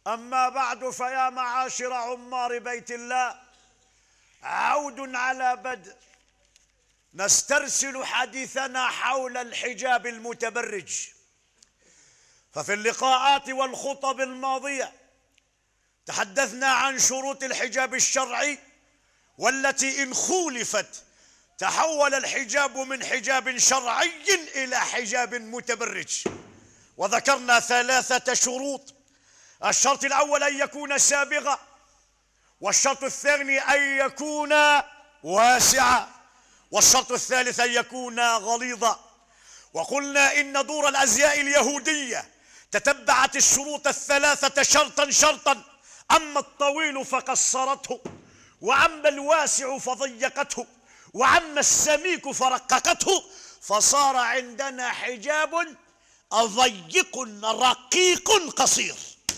أما بعد، فيا معاشر عمار بيت الله، عود على بدء نسترسل حديثنا حول الحجاب المتبرج. ففي اللقاءات والخطب الماضية تحدثنا عن شروط الحجاب الشرعي، والتي إن خولفت تحول الحجاب من حجاب شرعي إلى حجاب متبرج. وذكرنا 3 شروط. الشرط الأول أن يكون سابغا، والشرط الثاني أن يكون واسعا، والشرط الثالث أن يكون غليظا. وقلنا إن دور الأزياء اليهودية تتبعت الشروط ال3 شرطا شرطا، أما الطويل فقصرته، وأما الواسع فضيقته، وأما السميك فرققته، فصار عندنا حجاب ضيق رقيق قصير.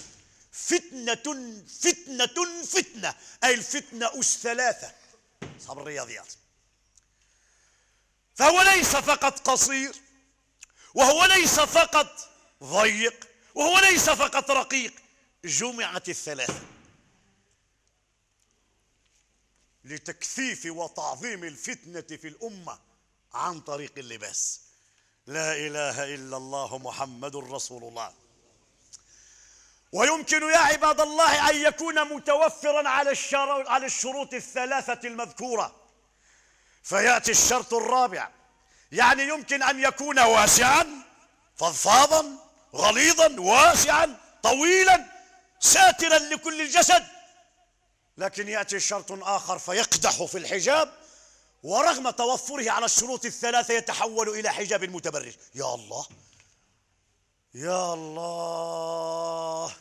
فتنة فتنة فتنة، أي الفتنة أس 3 أصحاب الرياضيات. فهو ليس فقط قصير، وهو ليس فقط ضيق، وهو ليس فقط رقيق، جمعت ال3 لتكثيف وتعظيم الفتنة في الأمة عن طريق اللباس. لا إله إلا الله محمد رسول الله. ويمكن يا عباد الله أن يكون متوفرا على الشروط ال3 المذكورة، فيأتي الشرط الرابع، يعني يمكن أن يكون واسعا فضفاضا غليظا واسعا طويلا ساترا لكل الجسد، لكن يأتي الشرط آخر فيقدح في الحجاب، ورغم توفره على الشروط ال3 يتحول إلى حجاب متبرج. يا الله يا الله.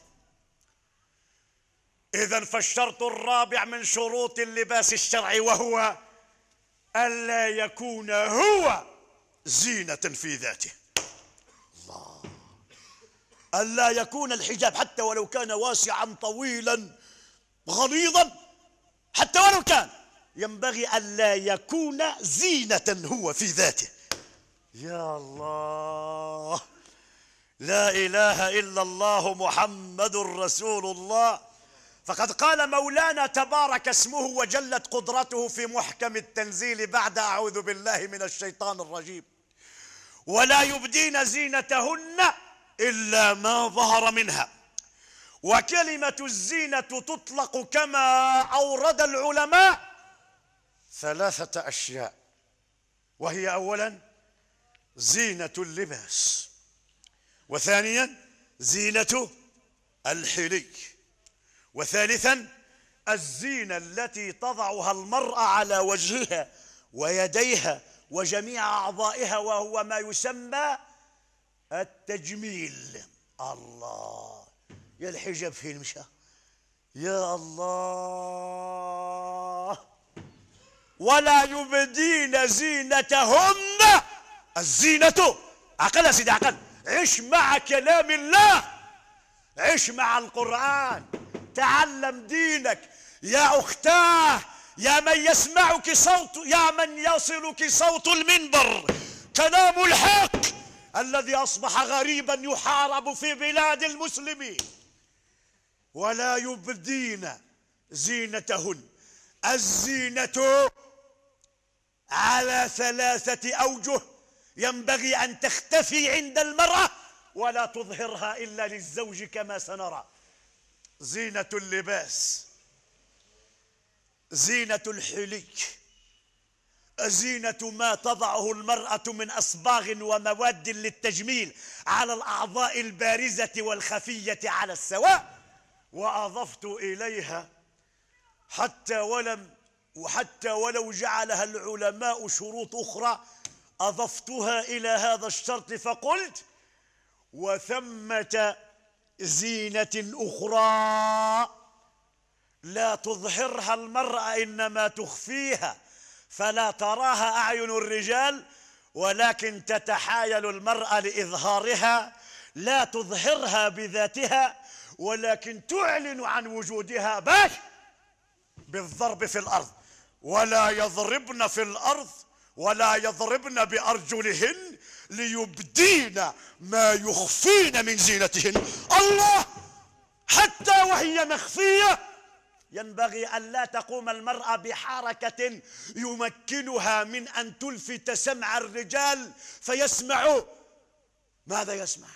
إذن فالشرط الرابع من شروط اللباس الشرعي وهو ألا يكون هو زينة في ذاته. الله. ألا يكون الحجاب حتى ولو كان واسعا طويلا غليظا، حتى ولو كان، ينبغي ألا يكون زينة هو في ذاته. يا الله. لا إله إلا الله محمد رسول الله. فقد قال مولانا تبارك اسمه وجلت قدرته في محكم التنزيل بعد أعوذ بالله من الشيطان الرجيم: ولا يبدين زينتهن إلا ما ظهر منها. وكلمة الزينة تطلق كما أورد العلماء 3 أشياء، وهي أولا زينة اللباس، وثانيا زينة الحلي، وثالثا الزينة التي تضعها المرأة على وجهها ويديها وجميع أعضائها، وهو ما يسمى التجميل. الله، يا الحجاب فين مشى؟ يا الله. ولا يبدين زينتهن. الزينة عقل يا سيدي، عقل. عش مع كلام الله، عش مع القرآن، تعلم دينك يا أختاه، يا من يسمعك صوت، يا من يصلك صوت المنبر، كلام الحق الذي أصبح غريبا يحارب في بلاد المسلمين. ولا يبدين زينتهن. الزينة على 3 أوجه ينبغي أن تختفي عند المرأة ولا تظهرها إلا للزوج كما سنرى. زينة اللباس، زينة الحلي، زينة ما تضعه المرأة من أصباغ ومواد للتجميل على الأعضاء البارزة والخفية على السواء. وأضفت إليها حتى ولو جعلها العلماء شروط أخرى، أضفتها إلى هذا الشرط فقلت: وثمة زينة أخرى لا تظهرها المرأة إنما تخفيها، فلا تراها أعين الرجال، ولكن تتحايل المرأة لإظهارها، لا تظهرها بذاتها ولكن تعلن عن وجودها باش بالضرب في الأرض. ولا يضربن في الأرض ولا يضربن بأرجلهن ليبدين ما يخفين من زينتهن. الله، حتى وهي مخفية ينبغي أن لا تقوم المرأة بحركة يمكنها من أن تلفت سمع الرجال فيسمعوا. ماذا يسمع؟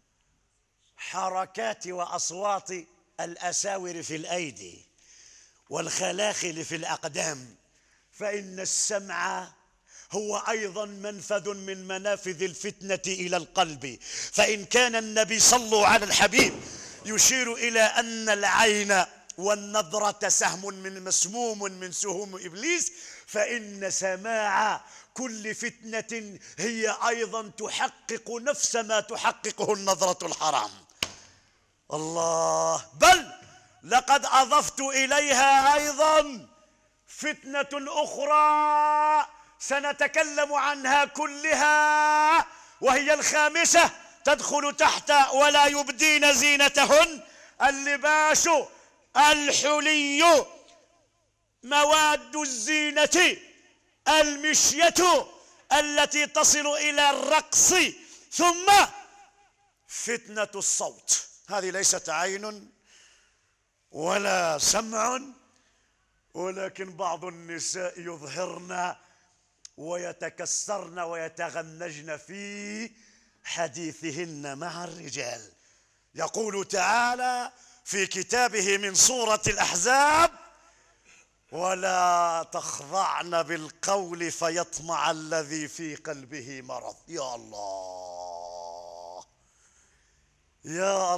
حركات وأصوات الأساور في الأيدي والخلاخل في الأقدام، فإن السمع هو أيضا منفذ من منافذ الفتنة إلى القلب. فإن كان النبي صلى على الحبيب يشير إلى أن العين والنظرة سهم من مسموم من سهوم إبليس، فإن سماع كل فتنة هي أيضا تحقق نفس ما تحققه النظرة الحرام. الله، بل لقد أضفت إليها أيضا فتنة أخرى سنتكلم عنها كلها، وهي الخامسة تدخل تحت ولا يبدين زينتهن: اللباس، الحلي، مواد الزينة، المشية التي تصل إلى الرقص، ثم فتنة الصوت. هذه ليست عين ولا سمع، ولكن بعض النساء يظهرن ويتكسرن ويتغنجن في حديثهن مع الرجال. يقول تعالى في كتابه من سورة الأحزاب: ولا تخضعن بالقول فيطمع الذي في قلبه مرض. يا الله يا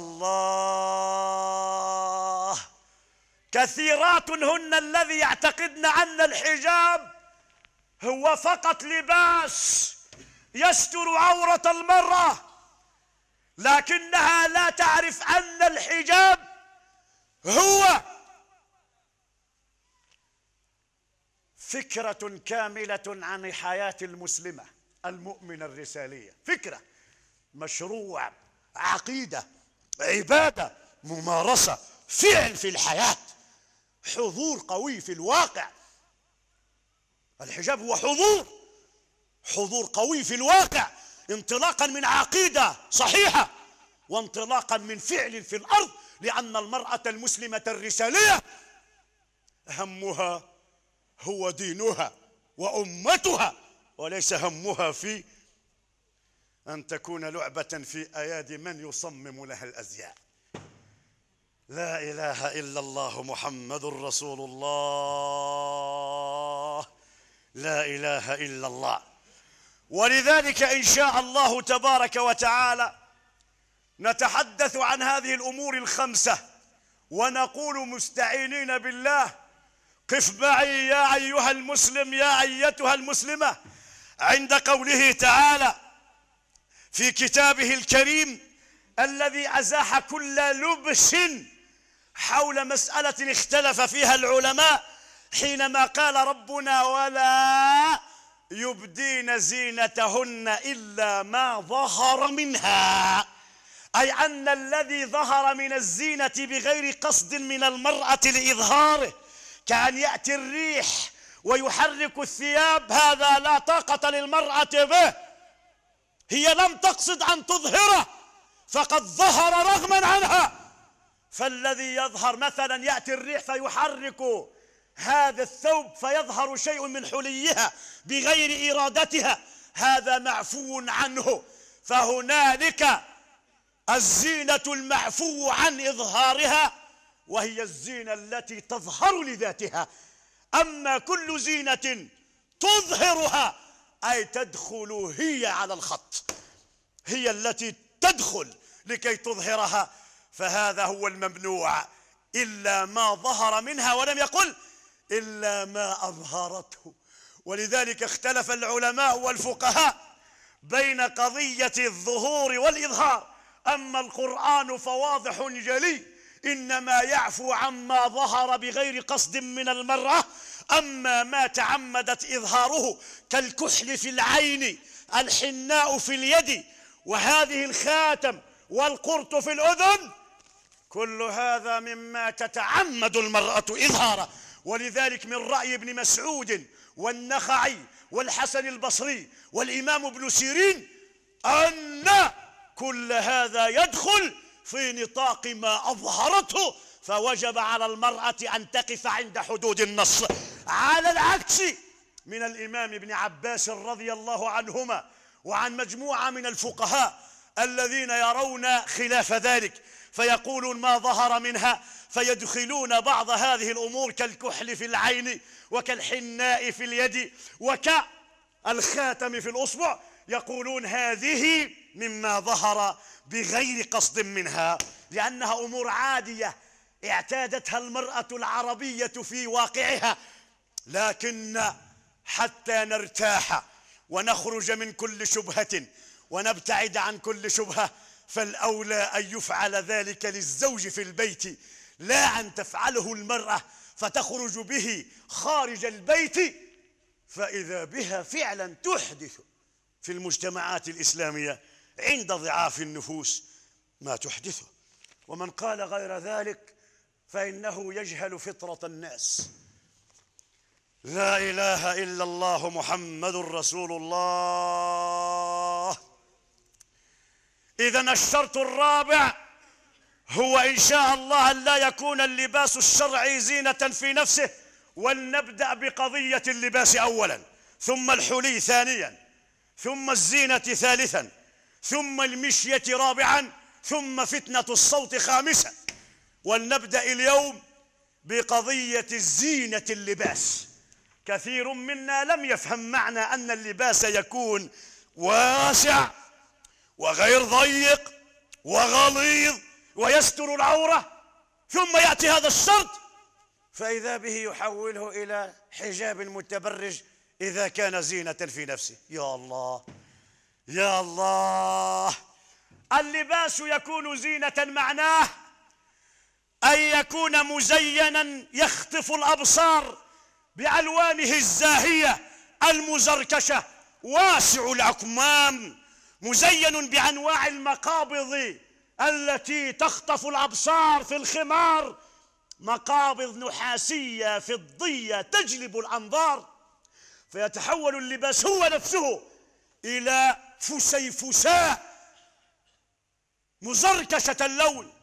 الله، كثيرات هن الذي يعتقدن أن الحجاب هو فقط لباس يستر عورة المرأة، لكنها لا تعرف أن الحجاب هو فكرة كاملة عن حياة المسلمة المؤمنة الرسالية، فكرة، مشروع، عقيدة، عبادة، ممارسة، فعل في الحياة، حضور قوي في الواقع. الحجاب هو حضور قوي في الواقع، انطلاقا من عقيدة صحيحة وانطلاقا من فعل في الأرض، لأن المرأة المسلمة الرسالية همها هو دينها وأمتها، وليس همها في أن تكون لعبة في أيادي من يصمم لها الأزياء. لا إله إلا الله محمد رسول الله، لا إله إلا الله. ولذلك إن شاء الله تبارك وتعالى نتحدث عن هذه الأمور الخمسة، ونقول مستعينين بالله: قف معي يا أيها المسلم يا أيتها المسلمة عند قوله تعالى في كتابه الكريم الذي أزاح كل لبس حول مسألة اختلف فيها العلماء، حينما قال ربنا: ولا يبدين زينتهن إلا ما ظهر منها، أي أن الذي ظهر من الزينة بغير قصد من المرأة لإظهاره، كأن يأتي الريح ويحرك الثياب، هذا لا طاقة للمرأة به، هي لم تقصد أن تظهره فقد ظهر رغما عنها. فالذي يظهر مثلا يأتي الريح فيحرك هذا الثوب فيظهر شيء من حليها بغير إرادتها، هذا معفو عنه. فهنالك الزينة المعفو عن إظهارها، وهي الزينة التي تظهر لذاتها. أما كل زينة تظهرها أي تدخل هي على الخط، هي التي تدخل لكي تظهرها، فهذا هو الممنوع، إلا ما ظهر منها، ولم يقل إلا ما أظهرته. ولذلك اختلف العلماء والفقهاء بين قضية الظهور والإظهار. أما القرآن فواضح جلي، إنما يعفو عما ظهر بغير قصد من المرأة. أما ما تعمدت إظهاره كالكحل في العين، الحناء في اليد، وهذه الخاتم والقرط في الأذن، كل هذا مما تتعمد المرأة إظهاره. ولذلك من رأي ابن مسعود والنخعي والحسن البصري والإمام ابن سيرين أن كل هذا يدخل في نطاق ما أظهرته، فوجب على المرأة أن تقف عند حدود النص، على العكس من الإمام ابن عباس رضي الله عنهما وعن مجموعة من الفقهاء الذين يرون خلاف ذلك، فيقولون ما ظهر منها، فيدخلون بعض هذه الأمور كالكحل في العين وكالحناء في اليد وكالخاتم في الأصبع، يقولون هذه مما ظهر بغير قصد منها، لأنها أمور عادية اعتادتها المرأة العربية في واقعها. لكن حتى نرتاح ونخرج من كل شبهة ونبتعد عن كل شبهة، فالأولى أن يفعل ذلك للزوج في البيت، لا أن تفعله المرأة فتخرج به خارج البيت، فإذا بها فعلا تحدث في المجتمعات الإسلامية عند ضعاف النفوس ما تحدثه. ومن قال غير ذلك فإنه يجهل فطرة الناس. لا إله إلا الله محمد رسول الله. إذن الشرط الرابع هو إن شاء الله أن لا يكون اللباس الشرعي زينة في نفسه، ولنبدأ بقضية اللباس أولا، ثم الحلي ثانيا، ثم الزينة ثالثا، ثم المشية رابعا، ثم فتنة الصوت خامسا. ولنبدأ اليوم بقضية زينة اللباس. كثير منا لم يفهم معنى أن اللباس يكون واسع وغير ضيق وغليظ ويستر العورة، ثم يأتي هذا الشرط فإذا به يحوله إلى حجاب متبرج إذا كان زينة في نفسه. يا الله يا الله. اللباس يكون زينة معناه أن يكون مزينا يخطف الأبصار بألوانه الزاهية المزركشة، واسع الأكمام، مزين بأنواع المقابض التي تخطف الأبصار في الخمار، مقابض نحاسية فضية تجلب الأنظار، فيتحول اللباس هو نفسه إلى فسيفساء مزركشة اللون،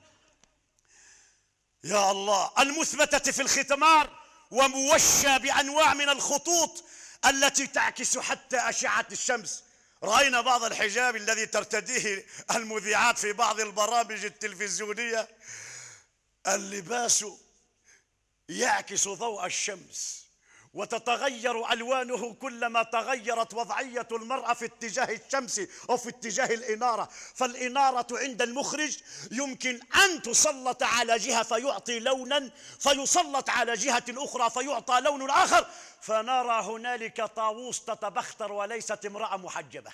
يا الله، المثبتة في الختمار، وموشى بأنواع من الخطوط التي تعكس حتى أشعة الشمس. رأينا بعض الحجاب الذي ترتديه المذيعات في بعض البرامج التلفزيونية، اللباس يعكس ضوء الشمس وتتغير ألوانه كلما تغيرت وضعية المرأة في اتجاه الشمس أو في اتجاه الإنارة. فالإنارة عند المخرج يمكن أن تسلط على جهة فيعطي لونا، فيسلط على جهة أخرى فيعطى لون آخر، فنرى هنالك طاووس تتبختر وليست امرأة محجبة.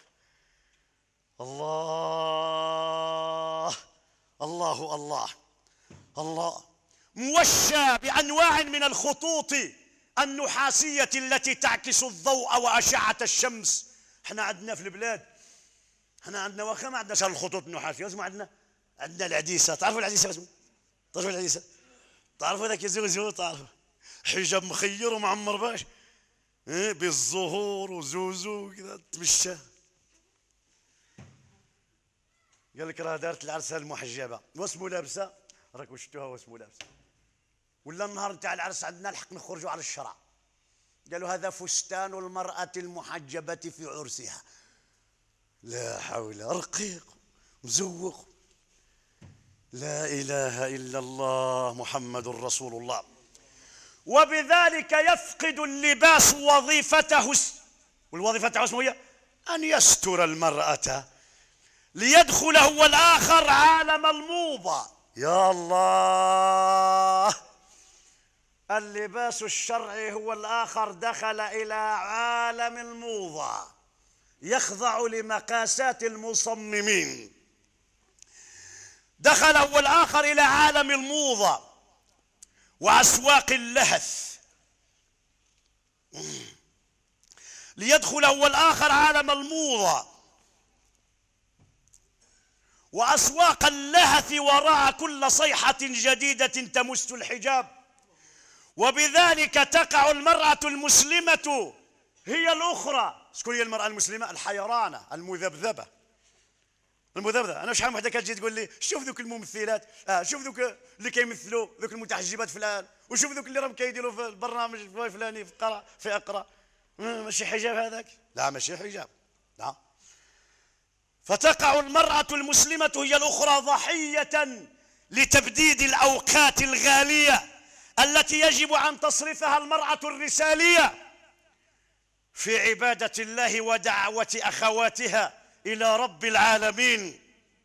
الله الله الله الله. موشى بأنواع من الخطوط النحاسية التي تعكس الضوء وأشعة الشمس. احنا عندنا في البلاد، احنا عندنا واخا ما عندناش الخطوط النحاسية، اسمه عندنا العديسة. تعرفوا العديسة اسمه؟ تعرفوا العديسة؟ تعرفوا ذاك يزوزو؟ تعرفوا حجاب مخير ومعمر باش بالزهور وزوزو كذا تمشى. قال لك راه دارت العرسة المحجبة واسمه لابسة، راك شفتوها واسمه لابسة. ولا النهار نتاع العرس عندنا الحق نخرجوا على الشرع، قالوا هذا فستان المرأة المحجبة في عرسها. لا حول، رقيق مزوق. لا إله إلا الله محمد رسول الله. وبذلك يفقد اللباس وظيفته، والوظيفة تاعو اسمه هي أن يستر المرأة ليدخل هو الآخر عالم الموضة. يا الله. اللباس الشرعي هو الآخر دخل إلى عالم الموضة، يخضع لمقاسات المصممين. دخل هو الآخر إلى عالم الموضة وأسواق اللهث، ليدخل هو الآخر عالم الموضة وأسواق اللهث وراء كل صيحة جديدة تمس الحجاب. وبذلك تقع المرأة المسلمة هي الأخرى. شكون هي المرأة المسلمة؟ الحيرانة المذبذبة. المذبذبه. انا شحال من وحده كتجي تقول لي شوف ذوك الممثلات، شوف ذوك اللي كيمثلوا ذوك المتحجبات فلان، وشوف ذوك اللي راهم كيديروا في البرنامج الفلاني في اقرا. ماشي حجاب هذاك؟ لا ماشي حجاب، لا. فتقع المرأة المسلمة هي الأخرى ضحية لتبديد الأوقات الغالية التي يجب أن تصرفها المرأة الرسالية في عبادة الله ودعوة أخواتها إلى رب العالمين،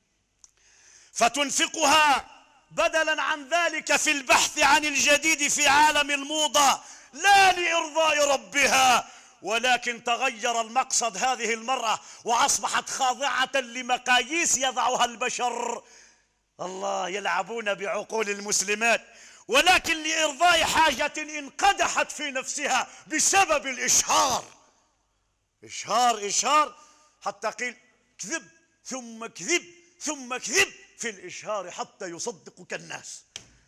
فتنفقها بدلا عن ذلك في البحث عن الجديد في عالم الموضة، لا لإرضاء ربها، ولكن تغير المقصد هذه المرأة وأصبحت خاضعة لمقاييس يضعها البشر. الله، يلعبون بعقول المسلمات، ولكن لإرضاء حاجة انقدحت في نفسها بسبب الإشهار. إشهار حتى قيل كذب ثم كذب ثم كذب في الإشهار حتى يصدقك الناس.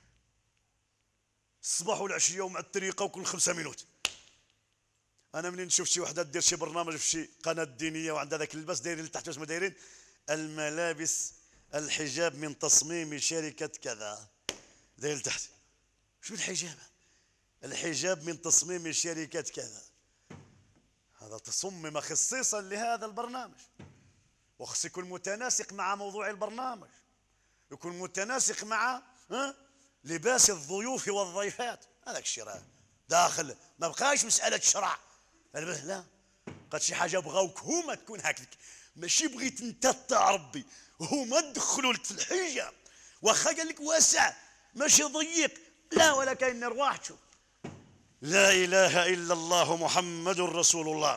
الصباح والعشية ومع الطريقة وكل 5 مينوت. أنا منين نشوف شي وحدة دير شي برنامج في شي قناة دينية وعندها ذاك اللباس دايرين لتحت، اسمه دايرين الملابس الحجاب من تصميم شركة كذا، داير لتحت. شو الحجاب؟ الحجاب من تصميم شركة كذا. هذا تصمم خصيصا لهذا البرنامج، وخص يكون متناسق مع موضوع البرنامج، يكون متناسق مع لباس الضيوف والضيفات. هذاك الشيء راه داخل، ما بقاش مسألة شرع. لا، قد شي حاجة بغاوك هما تكون هكذاك، ماشي بغيت انت تاع ربي، هما دخلوا لك في الحجاب، واخا قال لك واسع ماشي ضيق، لا ولا كاين رواح. تشوف، لا إله إلا الله محمد رسول الله.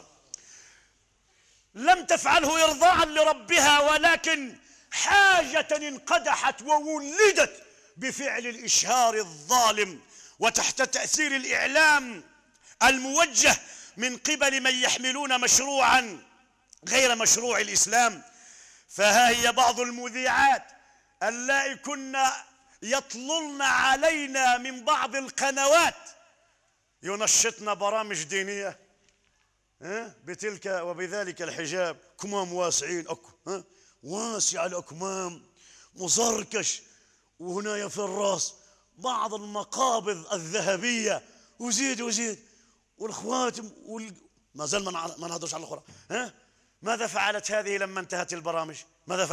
لم تفعله إرضاء لربها، ولكن حاجة انقدحت وولدت بفعل الإشهار الظالم وتحت تأثير الإعلام الموجه من قبل من يحملون مشروعا غير مشروع الإسلام. فها هي بعض المذيعات اللائي كن يطللن علينا من بعض القنوات ينشطن برامج دينية بتلك وبذلك الحجاب، كمام واسعين، واسع الأكمام، مزركش، وهنا في الراس بعض المقابض الذهبية، وزيد والخواتم ما زال ما نهضرش على الأخرى. ماذا فعلت هذه لما انتهت البرامج؟ ماذا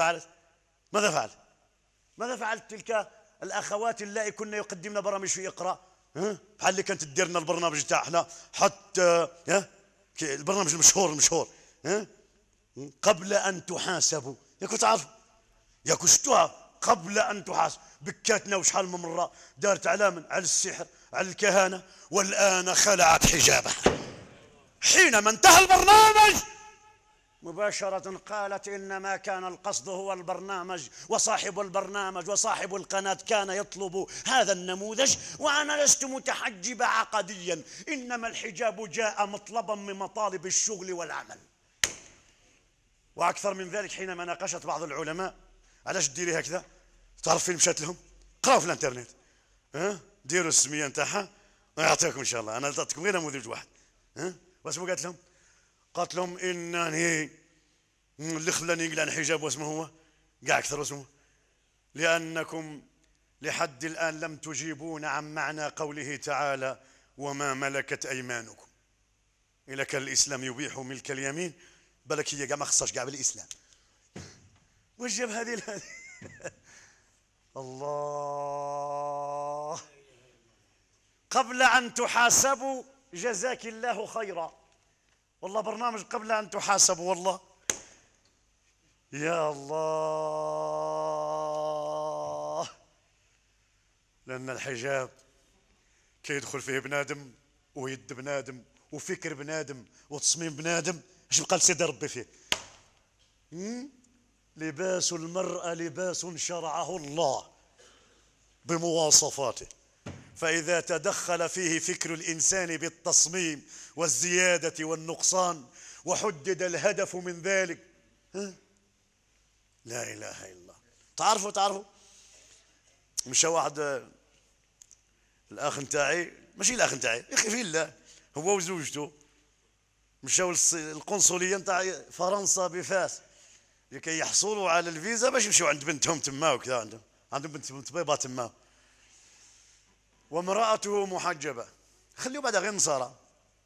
فعلت تلك الأخوات اللائي كنا يقدمن برامج في إقرأ؟ بحال اللي كانت تديرنا البرنامج تاعنا حتى البرنامج المشهور قبل أن تحاسبوا. ياكو تعرفوا، ياكو شفتوها قبل أن تحاسب، بكاتنا وشحال من مرة دارت علامة على السحر على الكهانة، والآن خلعت حجابها. حينما انتهى البرنامج مباشرة قالت إنما كان القصد هو البرنامج، وصاحب البرنامج وصاحب القناة كان يطلب هذا النموذج، وأنا لست متحجبة عقديا، إنما الحجاب جاء مطلبا من مطالب الشغل والعمل. وأكثر من ذلك، حينما ناقشت بعض العلماء علاش ديري هكذا، تعرف فين مشات لهم؟ قراو في الانترنت، ديروا السمية نتاعها ويعطيكم إن شاء الله. أنا عطيتكم غير نموذج واحد. واسمو قالت لهم إنني اللي خلاني نقلع الحجاب واسمه هو قاع أكثر اسمه، لأنكم لحد الآن لم تجيبون عن معنى قوله تعالى وما ملكت أيمانكم. إلا كان الإسلام يبيح ملك اليمين، بالك هي قاع ما خصهاش قاع بالإسلام. واش جاب هذه الله. قبل أن تحاسبوا جزاك الله خيرا. والله برنامج قبل أن تحاسبوا، والله يا الله. لأن الحجاب كيدخل فيه بنادم ويد بنادم وفكر بنادم وتصميم بنادم. اش بقى لسيدي ربي فيه؟ لباس المرأة لباس شرعه الله بمواصفاته، فإذا تدخل فيه فكر الإنسان بالتصميم والزيادة والنقصان وحدد الهدف من ذلك، لا إله إلا الله. تعرفوا مشى واحد الأخ نتاعي، ماشي الأخ نتاعي، يا أخي في الله، هو وزوجته مشاو القنصلية نتاع فرنسا بفاس لكي يحصلوا على الفيزا باش يمشوا عند بنتهم تما وكذا، عندهم بنت بيضة تما، وامرأته محجبة، خليه بعد غير نصارى.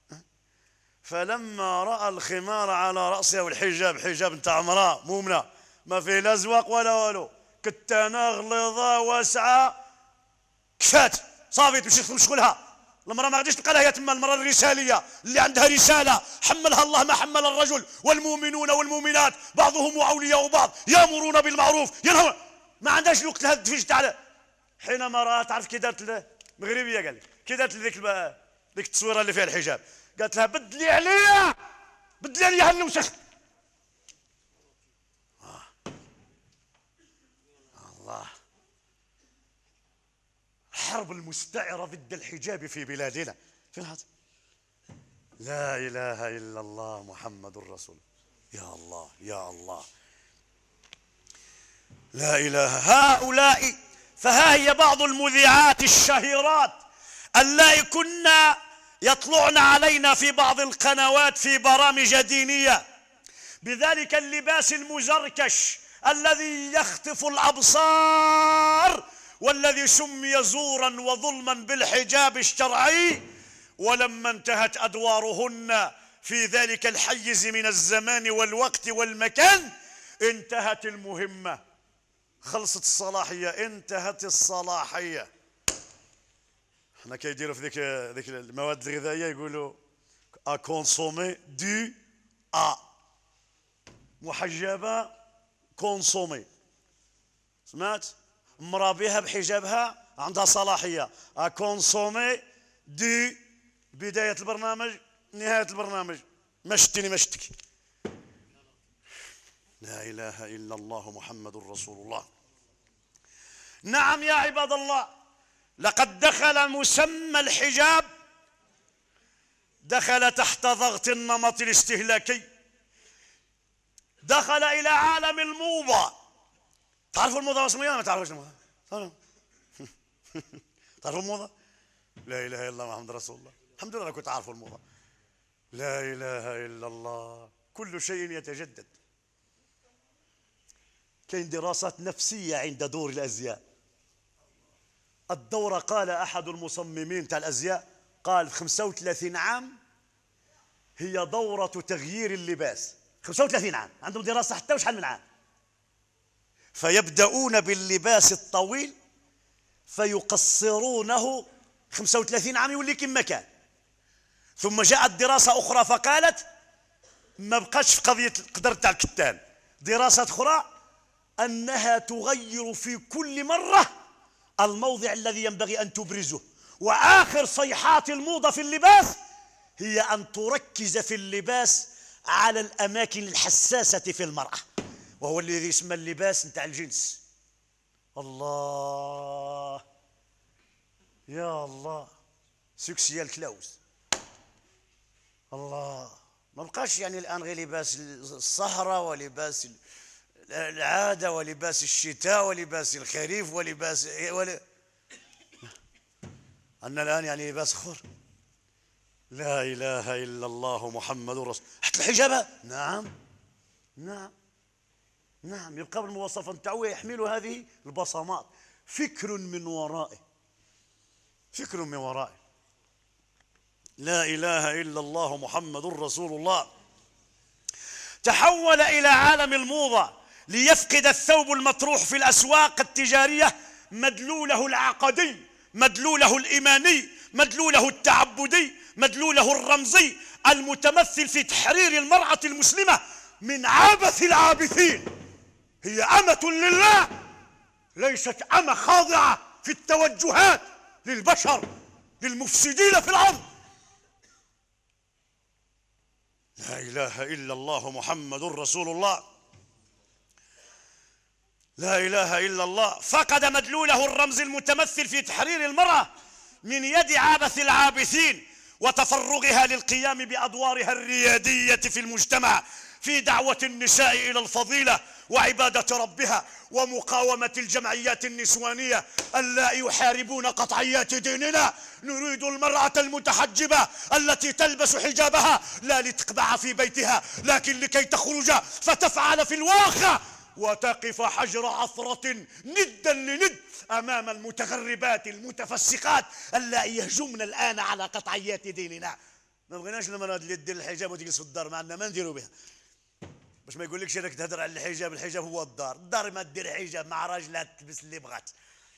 فلما رأى الخمار على رأسها والحجاب، حجاب نتاع امرأة مؤمنة ما فيه لا زواق ولا والو، كتانة غليظة واسعة، كفات صافي تمشي تخدم شغلها. المرأة ما غاديش تبقى لها هي تما، المرأة الرسالية اللي عندها رسالة حملها الله ما حمل الرجل، والمؤمنون والمؤمنات بعضهم أولياء بعض يأمرون بالمعروف ينهون، ما عندهاش الوقت لهذا الدفيج تاع. حينما رأى، تعرف كي دارت مغربية، قال لي كي دارت ذيك التصويرة اللي فيها الحجاب، قالت لها بدلي عليا هالوسخ. الله، الحرب المستعرة ضد الحجاب في بلادنا فين هذا؟ لا إله إلا الله محمد رسول. يا الله يا الله، لا إله. هؤلاء، فها هي بعض المذيعات الشهيرات اللائي كنا يطلعن علينا في بعض القنوات في برامج دينية بذلك اللباس المزركش الذي يخطف الأبصار، والذي سمي زورا وظلما بالحجاب الشرعي. ولما انتهت أدوارهن في ذلك الحيز من الزمان والوقت والمكان، انتهت المهمة، خلصت الصلاحية، انتهت الصلاحية. احنا كيديروا في ذيك المواد الغذائية يقولوا كونسومي دو محجبة كونسومي، سمعت؟ امرأة بها بحجابها عندها صلاحية، كونسومي دو بداية البرنامج نهاية البرنامج، مشتني مشتك. لا إله إلا الله محمد رسول الله. نعم يا عباد الله، لقد دخل مسمى الحجاب، دخل تحت ضغط النمط الاستهلاكي، دخل إلى عالم الموضة. تعرفوا الموضة رسميا ولا ما تعرفوش الموضة؟ تعرفوا الموضة؟ لا إله إلا الله محمد رسول الله. الحمد لله كنت عارفوا الموضة. لا إله إلا الله، كل شيء يتجدد. كاين دراسات نفسية عند دور الأزياء. الدورة، قال أحد المصممين تاع الأزياء، قال 35 عام هي دورة تغيير اللباس. 35 عام عندهم دراسة حتى وشحال من عام. فيبدأون باللباس الطويل فيقصرونه 35 عام يولي كما كان. ثم جاءت دراسة أخرى فقالت ما بقاش في قضية القدر تاع الكتان، دراسة أخرى أنها تغير في كل مرة الموضع الذي ينبغي أن تبرزه. وآخر صيحات الموضة في اللباس هي أن تركز في اللباس على الأماكن الحساسة في المرأة، وهو الذي يسمى اللباس نتاع الجنس. الله يا الله، سكسيال كلاوز. الله، ما بقاش يعني الآن غير لباس الصحراء ولباس العادة ولباس الشتاء ولباس الخريف ولباس عندنا الآن يعني لباس أخر. لا إله إلا الله محمد رسول. حتى الحجاب، نعم نعم نعم، يبقى بالمواصفات نتاعو يحمل هذه البصمات. فكر من ورائه، فكر من ورائه. لا إله إلا الله محمد رسول الله. تحول إلى عالم الموضة ليفقد الثوب المطروح في الأسواق التجارية مدلوله العقدي، مدلوله الإيماني، مدلوله التعبدي، مدلوله الرمزي، المتمثل في تحرير المرأة المسلمة من عبث العابثين. هي أمة لله، ليست أمة خاضعة في التوجهات للبشر للمفسدين في الأرض. لا إله إلا الله محمد رسول الله. لا إله إلا الله. فقد مدلوله الرمز المتمثل في تحرير المرأة من يد عبث العابثين وتفرغها للقيام بأدوارها الريادية في المجتمع في دعوة النساء إلى الفضيلة وعبادة ربها ومقاومة الجمعيات النسوانية اللائي يحاربون قطعيات ديننا. نريد المرأة المتحجبة التي تلبس حجابها لا لتقبع في بيتها، لكن لكي تخرج فتفعل في الواقع وتقف حجر عثرة ندا لند أمام المتغربات المتفسقات اللائي يهجمن الآن على قطعيات ديننا. ما بغيناش المرأة اللي دير الحجاب وتجلس في الدار معنا، ما نديروا بها باش ما يقولكش راك تهدر على الحجاب. الحجاب هو الدار ما دير حجاب مع راجلها تلبس اللي بغات.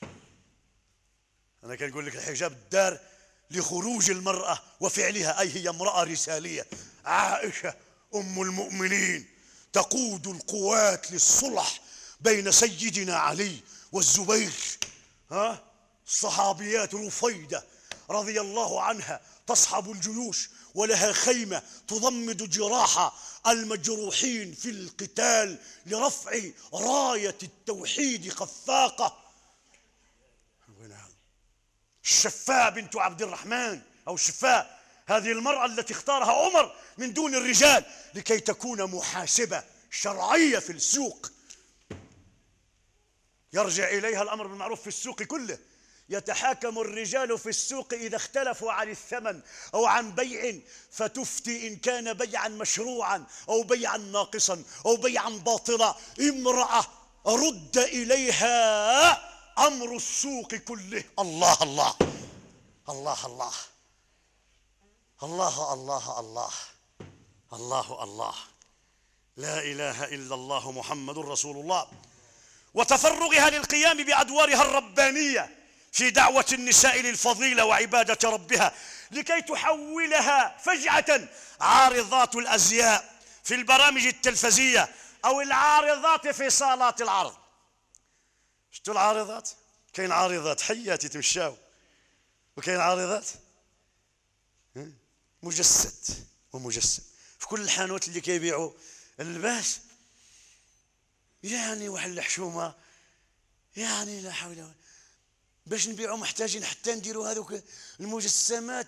أنا كنقول لك الحجاب الدار لخروج المرأة وفعلها، أي هي امرأة رسالية. عائشة أم المؤمنين تقود القوات للصلح بين سيدنا علي والزبير. الصحابيات رفيدة رضي الله عنها تصحب الجيوش ولها خيمة تضمد جراح المجروحين في القتال لرفع راية التوحيد خفاقة. الشفاء بنت عبد الرحمن أو شفاء، هذه المرأة التي اختارها عمر من دون الرجال لكي تكون محاسبة شرعية في السوق. يرجع إليها الأمر بالمعروف في السوق كله. يتحاكم الرجال في السوق إذا اختلفوا عن الثمن أو عن بيع، فتفتي إن كان بيعا مشروعا أو بيعا ناقصا أو بيعا باطلا. امرأة رد إليها أمر السوق كله. الله الله الله الله الله الله الله الله الله، لا إله إلا الله محمد رسول الله. وتفرغها للقيام بأدوارها الربانية في دعوة النساء للفضيلة وعبادة ربها لكي تحولها فجعة عارضات الأزياء في البرامج التلفزية أو العارضات في صالات العرض. شفتوا العارضات؟ كاين عارضات حياتي تمشاو، وكاين عارضات مجسد ومجسم في كل الحانوت اللي كيبيعوا اللباس. يعني واحد الحشومه، يعني لا حول ولا، باش نبيعوا محتاجين حتى نديروا هذوك المجسمات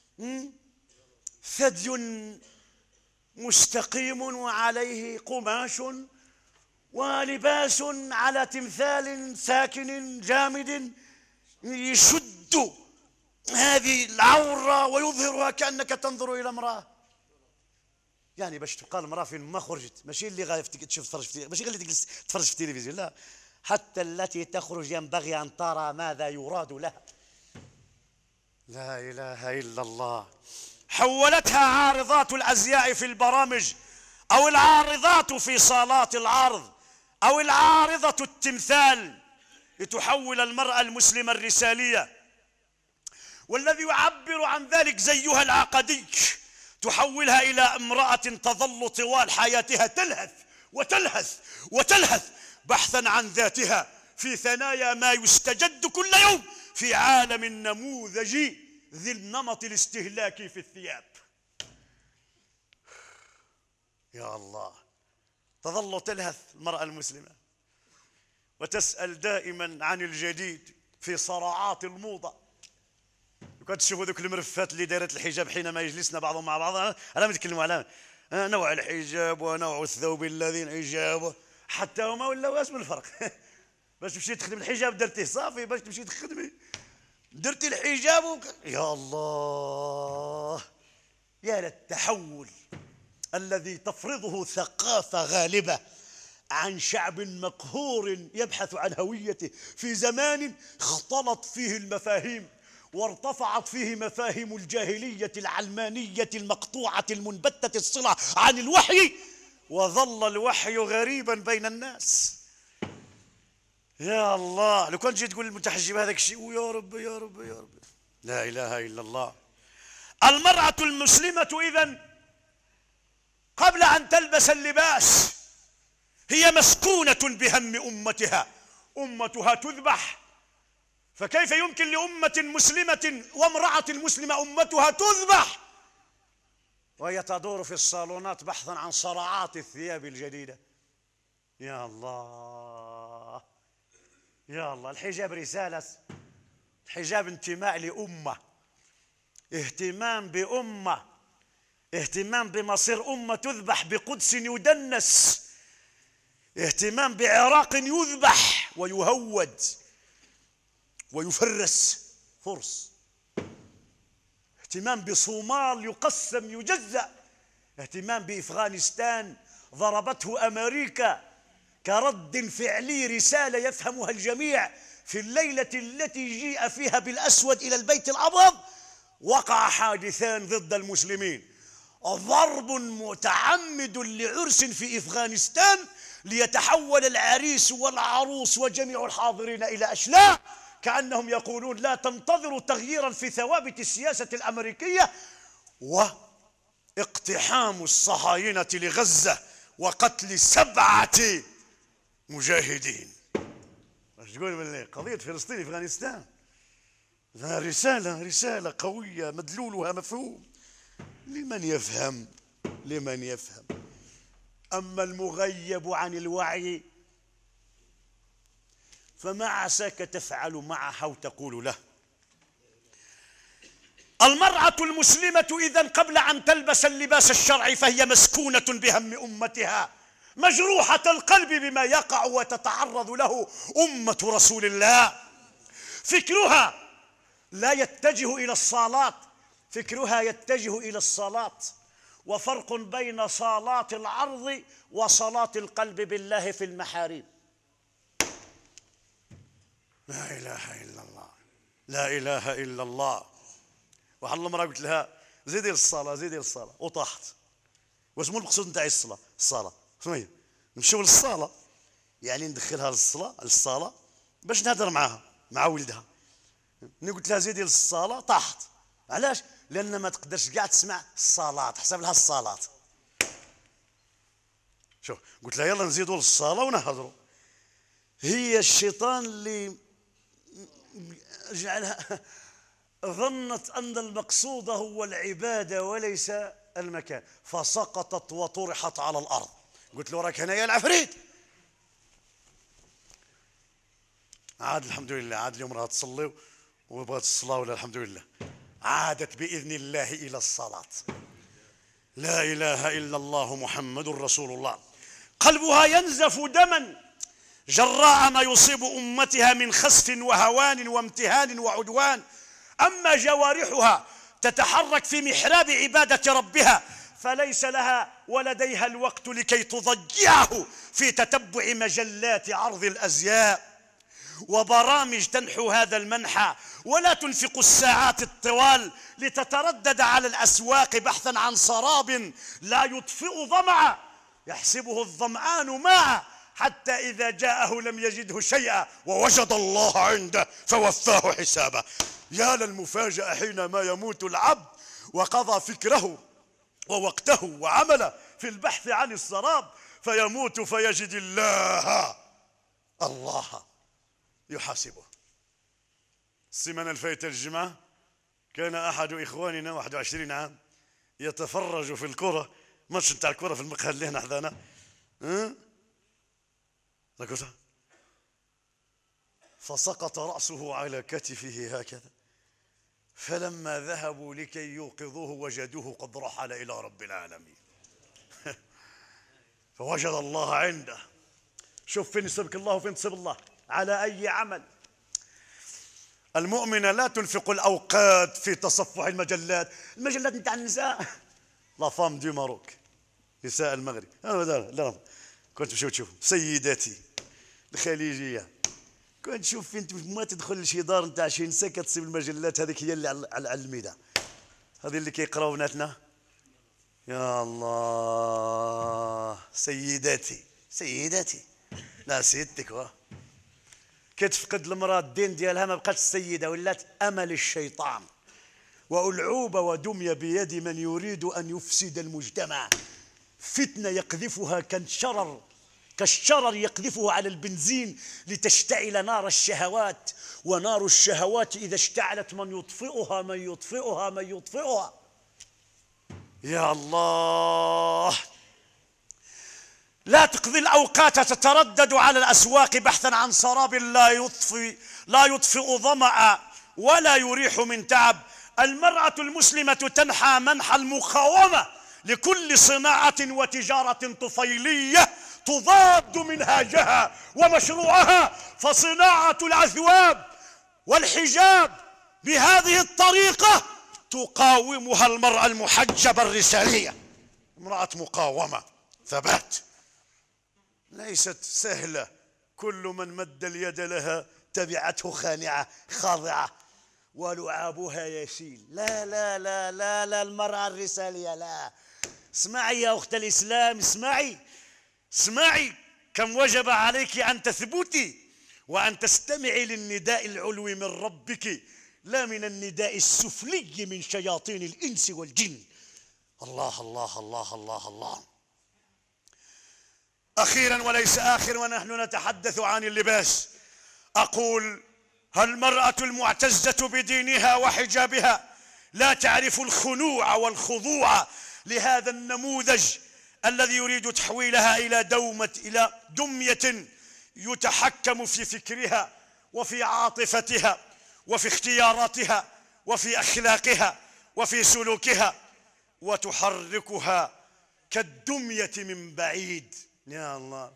ثدي مستقيم وعليه قماش ولباس على تمثال ساكن جامد يشد هذه العورة ويظهرها كأنك تنظر إلى امرأة. يعني باش تبقى المرأة فين ما خرجت، ماشي اللي غاية تشوف تفرج في، ماشي غير اللي تجلس تفرج في التلفزيون، لا، حتى التي تخرج ينبغي أن ترى ماذا يراد لها. لا إله إلا الله. حولتها عارضات الأزياء في البرامج أو العارضات في صالات العرض أو العارضة التمثال لتحول المرأة المسلمة الرسالية، والذي يعبر عن ذلك زيها العقدي، تحولها إلى امرأة تظل طوال حياتها تلهث وتلهث وتلهث بحثا عن ذاتها في ثنايا ما يستجد كل يوم في عالم النموذج ذي النمط الاستهلاكي في الثياب. يا الله، تظل تلهث المرأة المسلمة وتسأل دائما عن الجديد في صراعات الموضة. كنت تشوفوا ذوك المرفات اللي دارت الحجاب حينما يجلسنا بعضهم مع بعض، أنا نتكلموا على نوع الحجاب ونوع الثوب الذين حجابه، حتى هما ولاو اسم الفرق. باش تمشي تخدم الحجاب درتيه صافي، باش تمشي تخدمي درتي الحجاب يا الله، يا للتحول الذي تفرضه ثقافة غالبة عن شعب مقهور يبحث عن هويته في زمان اختلط فيه المفاهيم وارتفعت فيه مفاهيم الجاهلية العلمانية المقطوعة المنبتة الصلة عن الوحي، وظل الوحي غريبا بين الناس. يا الله، لو كنت جيت تقول المتحجب هذاك الشيء ويا رب يا رب يا رب، لا إله إلا الله. المرأة المسلمة إذن قبل أن تلبس اللباس هي مسكونة بهم أمتها. أمتها تذبح، فكيف يمكن لأمة مسلمة وامرأة مسلمة أمتها تذبح وهي تدور في الصالونات بحثا عن صراعات الثياب الجديدة؟ يا الله يا الله. الحجاب رسالة، الحجاب انتماء لأمة، اهتمام بأمة، اهتمام بمصير أمة تذبح بقدس يدنس، اهتمام بعراق يذبح ويهود ويفرس فرس، اهتمام بصومال يقسم يجزأ، اهتمام بأفغانستان ضربته أمريكا كرد فعلي، رسالة يفهمها الجميع. في الليلة التي جيء فيها بالأسود إلى البيت الأبيض وقع حادثان ضد المسلمين، ضرب متعمد لعرس في أفغانستان ليتحول العريس والعروس وجميع الحاضرين إلى أشلاء، كأنهم يقولون لا تنتظروا تغييرا في ثوابت السياسة الأمريكية، واقتحام الصهاينة لغزة وقتل 7 مجاهدين. ايش تقول بالله؟ قضية فلسطين أفغانستان رسالة قوية مدلولها مفهوم لمن يفهم، لمن يفهم. أما المغيب عن الوعي فما عساك تفعل معه وتقول له. المرأة المسلمة إذن قبل أن تلبس اللباس الشرعي فهي مسكونة بهم أمتها، مجروحة القلب بما يقع وتتعرض له أمة رسول الله. فكرها لا يتجه إلى الصالات، فكرها يتجه إلى الصلاة، وفرق بين صلاة العرض وصلاة القلب بالله في المحاريب. لا إله إلا الله، لا إله إلا الله. واحد المرأة قلت لها زيدي للصلاة، زيدي للصلاة، وطاحت. واش مو المقصود نتاعي الصلاة؟ شنو هي؟ نمشيو للصلاة، يعني ندخلها للصلاة باش نهضر معاها مع ولدها. ملي قلت لها زيدي للصلاة طاحت. علاش؟ لأن ما تقدرش كاع تسمع الصلاة، حسب لها الصلاة. شوف قلت لها يلا نزيدوا للصلاة ونهضروا. هي الشيطان اللي جعلها ظنت أن المقصود هو العبادة وليس المكان، فسقطت وطرحت على الأرض. قلت له راك هنا يا العفريت. عاد الحمد لله، عاد اليوم راها تصلي وبغات الصلاة ولا الحمد لله، عادت بإذن الله إلى الصلاة. لا إله إلا الله محمد رسول الله. قلبها ينزف دما جراء ما يصيب أمتها من خسف وهوان وامتهان وعدوان. أما جوارحها تتحرك في محراب عبادة ربها فليس لها ولديها الوقت لكي تضيعه في تتبع مجلات عرض الأزياء وبرامج تنحو هذا المنحى، ولا تنفق الساعات الطوال لتتردد على الأسواق بحثا عن سراب لا يطفئ ظمأ يحسبه الظمآن ماء، حتى إذا جاءه لم يجده شيئا ووجد الله عنده فوفاه حسابه. يا للمفاجأة حينما يموت العبد وقضى فكره ووقته وعمله في البحث عن السراب، فيموت فيجد الله يحاسبه. السمانة الفايتة الجمعة كان أحد إخواننا 21 عام يتفرج في الكرة، ماتش نتاع الكرة في المقهى اللي هنا حدانا، فسقط رأسه على كتفه هكذا، فلماذهبوا لكي يوقظوه وجدوه قد رحل إلى رب العالمين. فوجد الله عنده. شوف فين يسبك الله وفين تصيب الله على أي عمل. المؤمنة لا تنفق الأوقات في تصفح المجلات نتاع النساء، لا فام دي ماروك، نساء المغرب. لا كنت تمشيو تشوف سيداتي الخليجية، كنت تشوف فين ما تدخل لشي دار نتاع شي نساء كتصيب المجلات هذيك هي اللي على الميدان، هذه اللي كيقراو بناتنا. يا الله سيداتي لا سيدتك كتفقد المرأة الدين ديالها ما بقاتش السيدة، ولات أمل الشيطان وألعوبة ودمية بيد من يريد أن يفسد المجتمع. فتنة يقذفها كالشرر يقذفه على البنزين لتشتعل نار الشهوات، ونار الشهوات إذا اشتعلت من يطفئها. يا الله، لا تقضي الأوقات تتردد على الأسواق بحثا عن سراب لا يطفئ ظمأ ولا يريح من تعب. المرأة المسلمة تنحى منحى المقاومة لكل صناعة وتجارة طفيلية تضاد منهاجها ومشروعها. فصناعة الأثواب والحجاب بهذه الطريقة تقاومها المرأة المحجبة الرسالية. امرأة مقاومة، ثبات، ليست سهلة. كل من مد اليد لها تبعته خانعة خاضعة ولعابها يسيل. لا لا لا لا لا، المرأة الرسالية لا. اسمعي يا أخت الإسلام، اسمعي كم وجب عليك أن تثبتي وأن تستمعي للنداء العلوي من ربك، لا من النداء السفلي من شياطين الإنس والجن. الله الله الله الله الله. أخيرا وليس آخر ونحن نتحدث عن اللباس، أقول: المرأة المعتزة بدينها وحجابها لا تعرف الخنوع والخضوع لهذا النموذج الذي يريد تحويلها إلى دمية يتحكم في فكرها وفي عاطفتها وفي اختياراتها وفي أخلاقها وفي سلوكها، وتحركها كالدمية من بعيد. يا الله.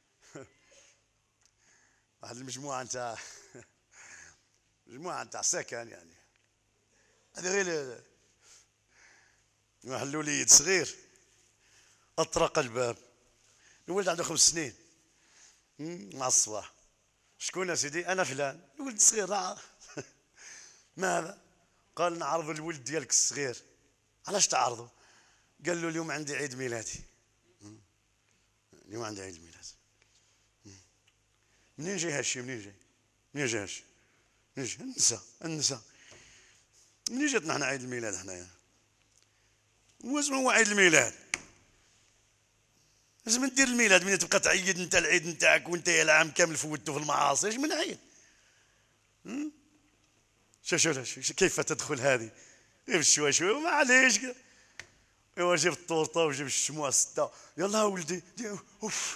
واحد المجموعة نتاع سكن، يعني هذه غير واحد الوليد صغير أطرق الباب. الولد عنده 5 سنين مع الصباح: شكون يا سيدي؟ أنا فلان. الولد صغير. ماذا؟ قال: نعرض الولد ديالك الصغير. علاش تعرضه؟ قال له: اليوم عندي عيد ميلادي. اليوم عندي عيد ميلاد. منين جاي هالشي؟ منين جاي هالشي؟ النساء منين جاتنا احنا عيد الميلاد حنايا؟ واسمه هو عيد الميلاد. لازم ندير الميلاد من تبقى تعيد انت العيد نتاعك وانت يا العام كامل فوتته في المعاصي. ايش من عيد؟ شوف كيف تدخل هذه شوي شوي معليش. ايوا جيب الطورطه وجيب الشموع 6. يلا ولدي اوف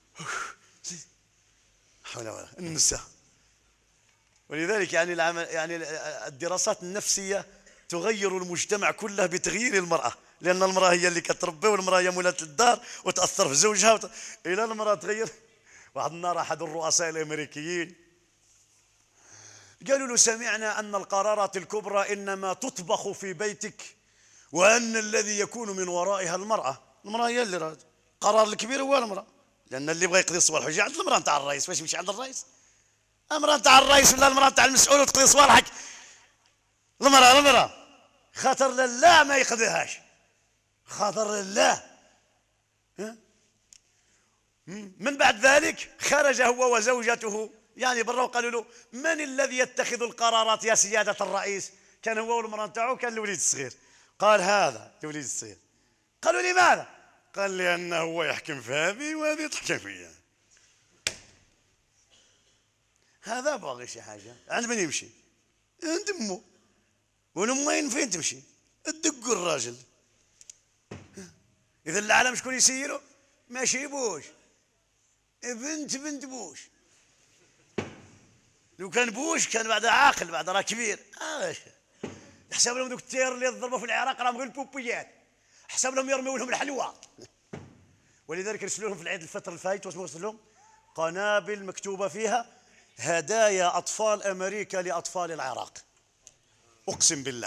حول ولا النساء. ولذلك يعني الدراسات النفسيه تغير المجتمع كله بتغيير المراه، لان المراه هي اللي كتربي، والمراه هي مولاة الدار وتاثر في زوجها الى المراه تغير. واحد النهار احد الرؤساء الامريكيين قالوا له: سمعنا ان القرارات الكبرى انما تطبخ في بيتك، وان الذي يكون من ورائها المراه هي اللي القرار الكبير هو المراه، لان اللي بغى يقضي صوالحه يجي عند المراه نتاع الرئيس. واش يمشي عند الرئيس؟ المراه نتاع الرئيس ولا المراه نتاع المسؤول وتقضي صوالحك؟ المراه خاطر لله ما يقضيهاش، خاطر لله. من بعد ذلك خرج هو وزوجته يعني برا، وقالوا له: من الذي يتخذ القرارات يا سيادة الرئيس؟ كان هو والمرأة نتاعو، كان الوليد الصغير. قال: هذا الوليد الصغير. قالوا: لماذا؟ قال: لأنه هو يحكم في هذه وهذه تحكم فيها. هذا باغي شي حاجة. عند من يمشي؟ عند أمه. والأم وين فين تمشي؟ تدق الراجل. إذا العالم شكون يسيره؟ ماشي بوش، بنت بوش. لو كان بوش كان بعد عاقل، بعد راه كبير. حسب لهم ذوك التير اللي ضربوا في العراق راهم غير البوبيات، حسب لهم يرميوا لهم الحلوى. ولذلك رسلوا لهم في العيد الفطر الفايت، واش رسلوا لهم؟ قنابل مكتوبه فيها: هدايا اطفال امريكا لاطفال العراق. اقسم بالله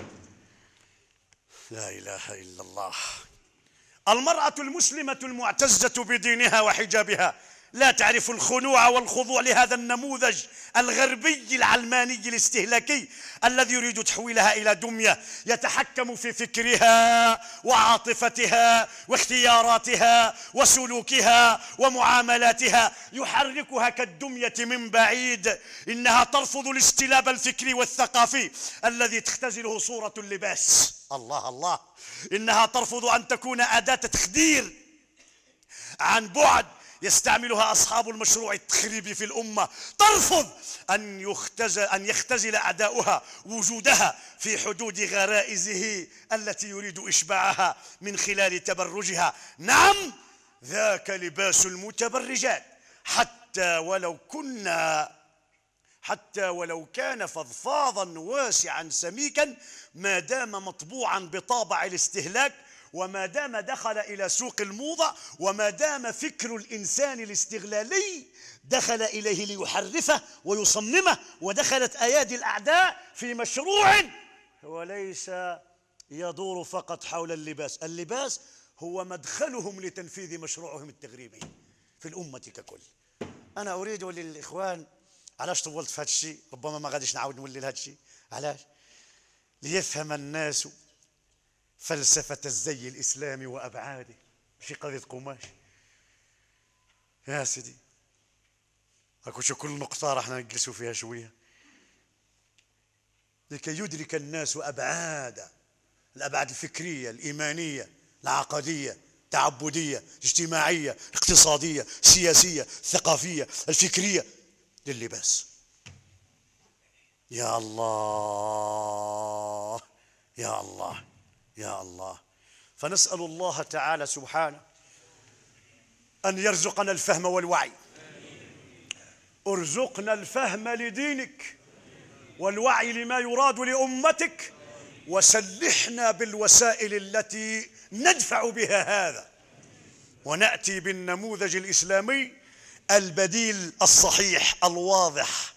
لا اله الا الله. المرأة المسلمة المعتزة بدينها وحجابها لا تعرف الخنوع والخضوع لهذا النموذج الغربي العلماني الاستهلاكي الذي يريد تحويلها إلى دمية يتحكم في فكرها وعاطفتها واختياراتها وسلوكها ومعاملاتها، يحركها كالدمية من بعيد. إنها ترفض الاستلاب الفكري والثقافي الذي تختزله صورة اللباس. الله الله. إنها ترفض أن تكون أداة تخدير عن بعد يستعملها أصحاب المشروع التخريبي في الأمة. ترفض أن يختزل أعداؤها وجودها في حدود غرائزه التي يريد إشباعها من خلال تبرجها. نعم، ذاك لباس المتبرجات، حتى ولو كان فضفاضا واسعا سميكا، ما دام مطبوعا بطابع الاستهلاك وما دام دخل إلى سوق الموضة، وما دام فكر الإنسان الاستغلالي دخل إليه ليحرفه ويصممه، ودخلت أيادي الأعداء في مشروع وليس يدور فقط حول اللباس. اللباس هو مدخلهم لتنفيذ مشروعهم التغريبي في الأمة ككل. أنا أريد للإخوان، علاش طولت في هذا الشيء؟ ربما ما غاديش نعاود نولي لهذا الشيء. علاش؟ ليفهم الناس فلسفة الزي الإسلامي وأبعاده، ماشي قضية قماش يا سيدي. هاكو شو كل نقطة راح نجلسوا فيها شوية لكي يدرك الناس الأبعاد الفكرية، الإيمانية، العقدية، التعبدية، الاجتماعية، الاقتصادية، السياسية، الثقافية، الفكرية لللباس. يا الله يا الله يا الله. فنسأل الله تعالى سبحانه أن يرزقنا الفهم والوعي. ارزقنا الفهم لدينك والوعي لما يراد لأمتك، وسلحنا بالوسائل التي ندفع بها هذا، ونأتي بالنموذج الإسلامي البديل الصحيح الواضح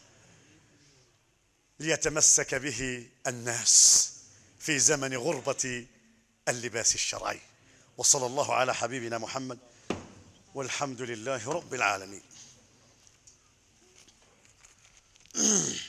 ليتمسك به الناس في زمن غربة اللباس الشرعي. وصلى الله على حبيبنا محمد، والحمد لله رب العالمين.